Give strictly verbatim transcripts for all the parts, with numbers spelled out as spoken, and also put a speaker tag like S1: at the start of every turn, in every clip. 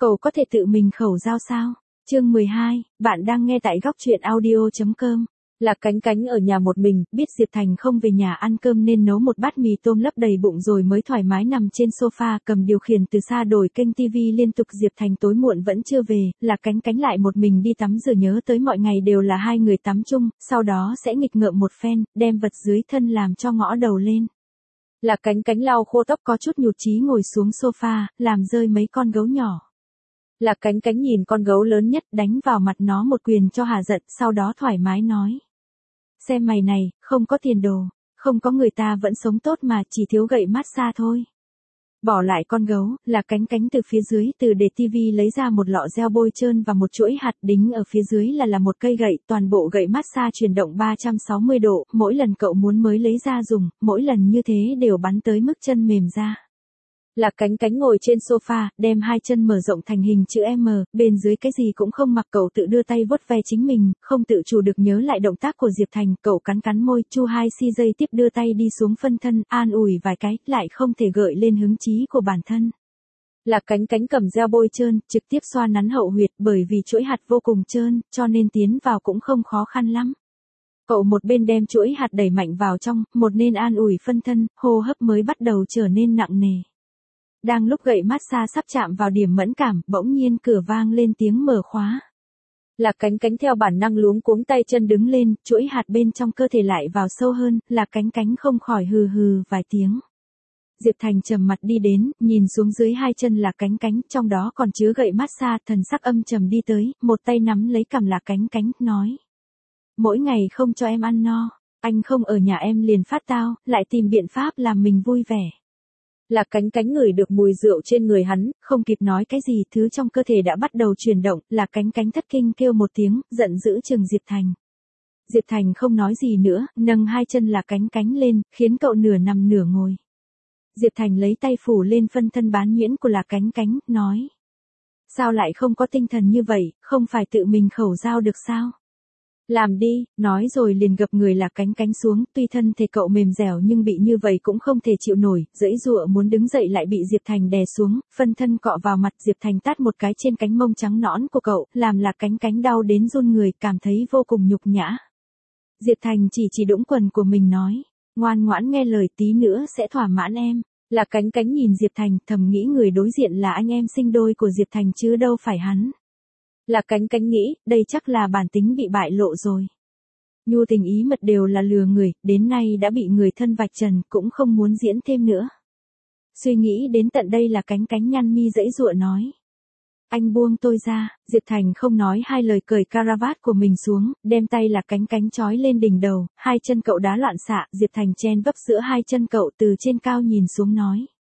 S1: Cậu có thể tự mình khẩu giao sao? Chương mười hai, bạn đang nghe tại góc truyện audio chấm com. Lạc Cánh Cánh ở nhà một mình, biết Diệp Thành không về nhà ăn cơm nên nấu một bát mì tôm lấp đầy bụng rồi mới thoải mái nằm trên sofa cầm điều khiển từ xa đổi kênh tivi liên tục. Diệp Thành tối muộn vẫn chưa về, Lạc Cánh Cánh lại một mình đi tắm rửa, nhớ tới mọi ngày đều là hai người tắm chung, sau đó sẽ nghịch ngợm một phen, đem vật dưới thân làm cho ngõ đầu lên. Lạc Cánh Cánh lau khô tóc có chút nhụt chí ngồi xuống sofa, làm rơi mấy con gấu nhỏ. Lạc Cánh Cánh nhìn con gấu lớn nhất đánh vào mặt nó một quyền cho hả giận, sau đó thoải mái nói. Xem mày này, không có tiền đồ, không có người ta vẫn sống tốt mà chỉ thiếu gậy massage thôi. Bỏ lại con gấu, Lạc Cánh Cánh từ phía dưới từ để tivi lấy ra một lọ gel bôi trơn và một chuỗi hạt đính ở phía dưới là là một cây gậy, toàn bộ gậy massage chuyển động ba trăm sáu mươi độ, mỗi lần cậu muốn mới lấy ra dùng, mỗi lần như thế đều bắn tới mức chân mềm ra. Lạc Cánh Cánh ngồi trên sofa, đem hai chân mở rộng thành hình chữ M, bên dưới cái gì cũng không mặc, cậu tự đưa tay vuốt ve chính mình, không tự chủ được nhớ lại động tác của Diệp Thành, cậu cắn cắn môi, chu hai xi dây tiếp đưa tay đi xuống phân thân, an ủi vài cái, lại không thể gợi lên hứng chí của bản thân. Lạc Cánh Cánh cầm gel bôi trơn, trực tiếp xoa nắn hậu huyệt, bởi vì chuỗi hạt vô cùng trơn, cho nên tiến vào cũng không khó khăn lắm. Cậu một bên đem chuỗi hạt đẩy mạnh vào trong, một nên an ủi phân thân, hô hấp mới bắt đầu trở nên nặng nề. Đang lúc gậy massage sắp chạm vào điểm mẫn cảm, bỗng nhiên cửa vang lên tiếng mở khóa. Lạc Cánh Cánh theo bản năng luống cuống tay chân đứng lên, chuỗi hạt bên trong cơ thể lại vào sâu hơn, Lạc Cánh Cánh không khỏi hừ hừ vài tiếng. Diệp Thành trầm mặt đi đến, nhìn xuống dưới hai chân Lạc Cánh Cánh, trong đó còn chứa gậy massage, thần sắc âm trầm đi tới, một tay nắm lấy cằm Lạc Cánh Cánh, nói. Mỗi ngày không cho em ăn no, anh không ở nhà em liền phát tao, lại tìm biện pháp làm mình vui vẻ. Lạc Cánh Cánh ngửi được mùi rượu trên người hắn, không kịp nói cái gì, thứ trong cơ thể đã bắt đầu chuyển động, Lạc Cánh Cánh thất kinh kêu một tiếng, giận dữ chừng Diệp Thành. Diệp Thành không nói gì nữa, nâng hai chân Lạc Cánh Cánh lên, khiến cậu nửa nằm nửa ngồi. Diệp Thành lấy tay phủ lên phân thân bán nhuyễn của Lạc Cánh Cánh, nói. Sao lại không có tinh thần như vậy, không phải tự mình khẩu giao được sao? Làm đi, nói rồi liền gập người Lạc Cánh Cánh xuống, tuy thân thể cậu mềm dẻo nhưng bị như vậy cũng không thể chịu nổi, giãy giụa muốn đứng dậy lại bị Diệp Thành đè xuống, phân thân cọ vào mặt, Diệp Thành tát một cái trên cánh mông trắng nõn của cậu, làm Lạc Cánh Cánh đau đến run người, cảm thấy vô cùng nhục nhã. Diệp Thành chỉ chỉ đũng quần của mình nói, ngoan ngoãn nghe lời, tí nữa sẽ thỏa mãn em. Lạc Cánh Cánh nhìn Diệp Thành, thầm nghĩ người đối diện là anh em sinh đôi của Diệp Thành chứ đâu phải hắn. Lạc Cánh Cánh nghĩ, đây chắc là bản tính bị bại lộ rồi. Nhu tình ý mật đều là lừa người, đến nay đã bị người thân vạch trần, cũng không muốn diễn thêm nữa. Suy nghĩ đến tận đây Lạc Cánh Cánh nhăn mi giãy giụa nói. Anh buông tôi ra, Diệp Thành không nói hai lời cởi caravat của mình xuống, đem tay Lạc Cánh Cánh trói lên đỉnh đầu, hai chân cậu đá loạn xạ, Diệp Thành chen vấp giữa hai chân cậu từ trên cao nhìn xuống nói.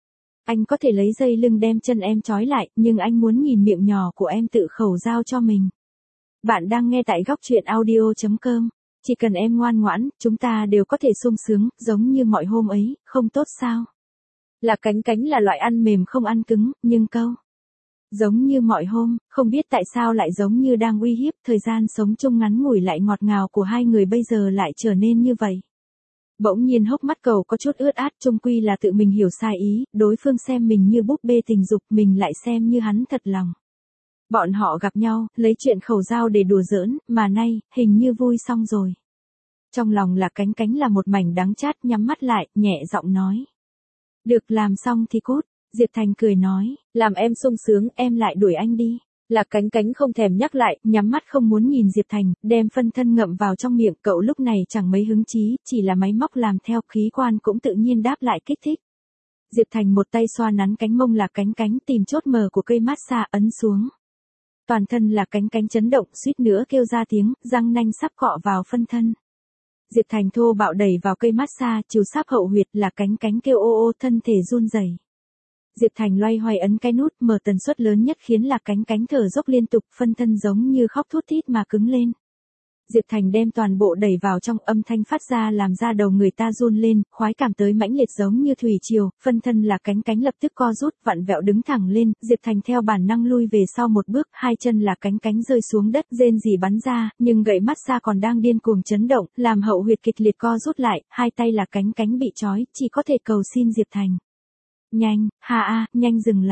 S1: Anh có thể lấy dây lưng đem chân em trói lại, nhưng anh muốn nhìn miệng nhỏ của em tự khẩu giao cho mình. Bạn đang nghe tại góc truyện audio chấm com. Chỉ cần em ngoan ngoãn, chúng ta đều có thể sung sướng, giống như mọi hôm ấy, không tốt sao? Lạc Cánh Cánh là loại ăn mềm không ăn cứng, nhưng câu. Giống như mọi hôm, không biết tại sao lại giống như đang uy hiếp, thời gian sống chung ngắn ngủi lại ngọt ngào của hai người bây giờ lại trở nên như vậy. Bỗng nhiên hốc mắt cậu có chút ướt át, chung quy là tự mình hiểu sai ý, đối phương xem mình như búp bê tình dục, mình lại xem như hắn thật lòng. Bọn họ gặp nhau, lấy chuyện khẩu giao để đùa giỡn, mà nay, hình như vui xong rồi. Trong lòng Lạc Cánh Cánh là một mảnh đắng chát, nhắm mắt lại, nhẹ giọng nói. Được, làm xong thì cút. Diệp Thành cười nói, làm em sung sướng, em lại đuổi anh đi. Lạc Cánh Cánh không thèm nhắc lại, nhắm mắt không muốn nhìn Diệp Thành, đem phân thân ngậm vào trong miệng, cậu lúc này chẳng mấy hứng chí, chỉ là máy móc làm theo, khí quan cũng tự nhiên đáp lại kích thích. Diệp Thành một tay xoa nắn cánh mông Lạc Cánh Cánh, tìm chốt mờ của cây massage ấn xuống. Toàn thân Lạc Cánh Cánh chấn động, suýt nữa kêu ra tiếng, răng nanh sắp cọ vào phân thân. Diệp Thành thô bạo đẩy vào cây massage, trừ sáp hậu huyệt, Lạc Cánh Cánh kêu ô ô, thân thể run rẩy. Diệp Thành loay hoay ấn cái nút, mở tần suất lớn nhất khiến Lạc Cánh Cánh thở dốc liên tục, phân thân giống như khóc thút thít mà cứng lên. Diệp Thành đem toàn bộ đẩy vào trong, âm thanh phát ra làm da đầu người ta run lên, khoái cảm tới mãnh liệt giống như thủy triều, phân thân Lạc Cánh Cánh lập tức co rút, vặn vẹo đứng thẳng lên, Diệp Thành theo bản năng lui về sau một bước, hai chân Lạc Cánh Cánh rơi xuống đất, rên rỉ bắn ra, nhưng gậy massage còn đang điên cuồng chấn động, làm hậu huyệt kịch liệt co rút lại, hai tay Lạc Cánh Cánh bị trói, chỉ có thể cầu xin Diệp Thành. Nhanh, ha a, nhanh dừng lại.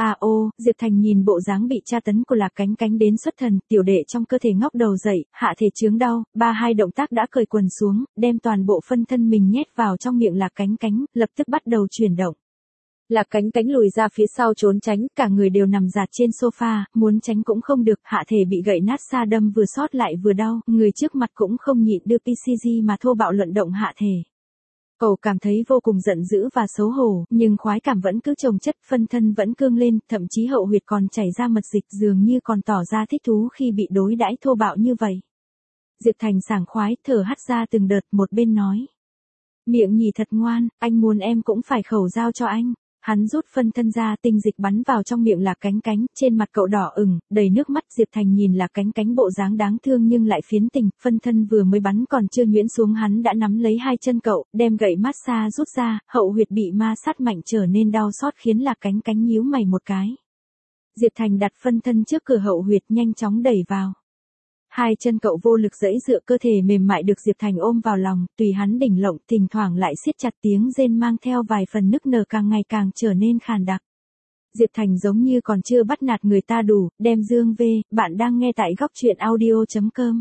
S1: À ô, Diệp Thành nhìn bộ dáng bị tra tấn của Lạc Cánh Cánh đến xuất thần, tiểu đệ trong cơ thể ngóc đầu dậy, hạ thể chướng đau, ba hai động tác đã cởi quần xuống, đem toàn bộ phân thân mình nhét vào trong miệng Lạc Cánh Cánh, lập tức bắt đầu chuyển động. Lạc Cánh Cánh lùi ra phía sau trốn tránh, cả người đều nằm dạt trên sofa, muốn tránh cũng không được, hạ thể bị gậy nát sa đâm vừa sót lại vừa đau, người trước mặt cũng không nhịn đưa pê xê giê mà thô bạo luận động hạ thể. Cậu cảm thấy vô cùng giận dữ và xấu hổ, nhưng khoái cảm vẫn cứ chồng chất, phân thân vẫn cương lên, thậm chí hậu huyệt còn chảy ra mật dịch, dường như còn tỏ ra thích thú khi bị đối đãi thô bạo như vậy. Diệp Thành sảng khoái, thở hắt ra từng đợt, một bên nói. Miệng nhì thật ngoan, anh muốn em cũng phải khẩu giao cho anh. Hắn rút phân thân ra, tinh dịch bắn vào trong miệng Lạc Cánh Cánh, trên mặt cậu đỏ ửng, đầy nước mắt. Diệp Thành nhìn Lạc Cánh Cánh bộ dáng đáng thương nhưng lại phiến tình, phân thân vừa mới bắn còn chưa nhuyễn xuống hắn đã nắm lấy hai chân cậu, đem gậy massage rút ra, hậu huyệt bị ma sát mạnh trở nên đau xót khiến Lạc Cánh Cánh nhíu mày một cái. Diệp Thành đặt phân thân trước cửa hậu huyệt nhanh chóng đẩy vào. Hai chân cậu vô lực giãy dựa, cơ thể mềm mại được Diệp Thành ôm vào lòng, tùy hắn đỉnh lộng, thỉnh thoảng lại siết chặt, tiếng rên mang theo vài phần nức nở càng ngày càng trở nên khàn đặc. Diệp Thành giống như còn chưa bắt nạt người ta đủ, đem dương về, bạn đang nghe tại góc truyện audio chấm com.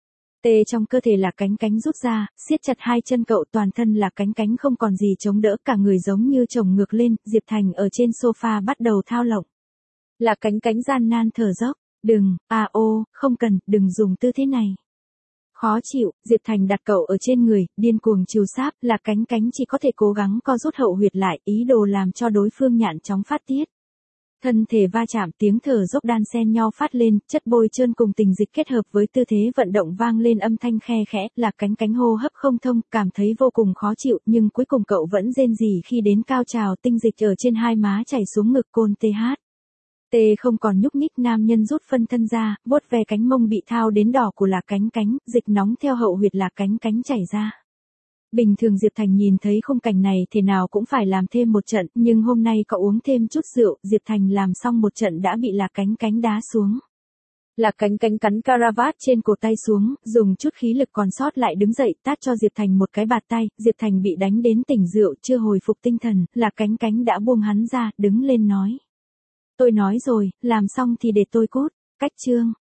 S1: Tê trong cơ thể Lạc Cánh Cánh rút ra, siết chặt hai chân cậu, toàn thân Lạc Cánh Cánh không còn gì chống đỡ, cả người giống như chồng ngược lên, Diệp Thành ở trên sofa bắt đầu thao lộng. Lạc Cánh Cánh gian nan thở dốc. Đừng, à ô, không cần, đừng dùng tư thế này. Khó chịu, Diệp Thành đặt cậu ở trên người, điên cuồng chiều sáp, Lạc Cánh Cánh chỉ có thể cố gắng co rút hậu huyệt lại, ý đồ làm cho đối phương nhạn chóng phát tiết. Thân thể va chạm, tiếng thở dốc đan xen nhau phát lên, chất bôi trơn cùng tình dịch kết hợp với tư thế vận động vang lên âm thanh khe khẽ, Lạc Cánh Cánh hô hấp không thông, cảm thấy vô cùng khó chịu, nhưng cuối cùng cậu vẫn rên rỉ khi đến cao trào, tinh dịch ở trên hai má chảy xuống ngực, côn tê hát. Tê không còn nhúc nhích, nam nhân rút phân thân ra, vuốt ve cánh mông bị thao đến đỏ của Lạc Cánh Cánh, dịch nóng theo hậu huyệt Lạc Cánh Cánh chảy ra. Bình thường Diệp Thành nhìn thấy khung cảnh này thế nào cũng phải làm thêm một trận, nhưng hôm nay cậu uống thêm chút rượu, Diệp Thành làm xong một trận đã bị Lạc Cánh Cánh đá xuống. Lạc Cánh Cánh cắn caravat trên cổ tay xuống, dùng chút khí lực còn sót lại đứng dậy, tát cho Diệp Thành một cái bạt tay, Diệp Thành bị đánh đến tỉnh rượu, chưa hồi phục tinh thần, Lạc Cánh Cánh đã buông hắn ra, đứng lên nói. Tôi nói rồi, làm xong thì để tôi cút, cách chương.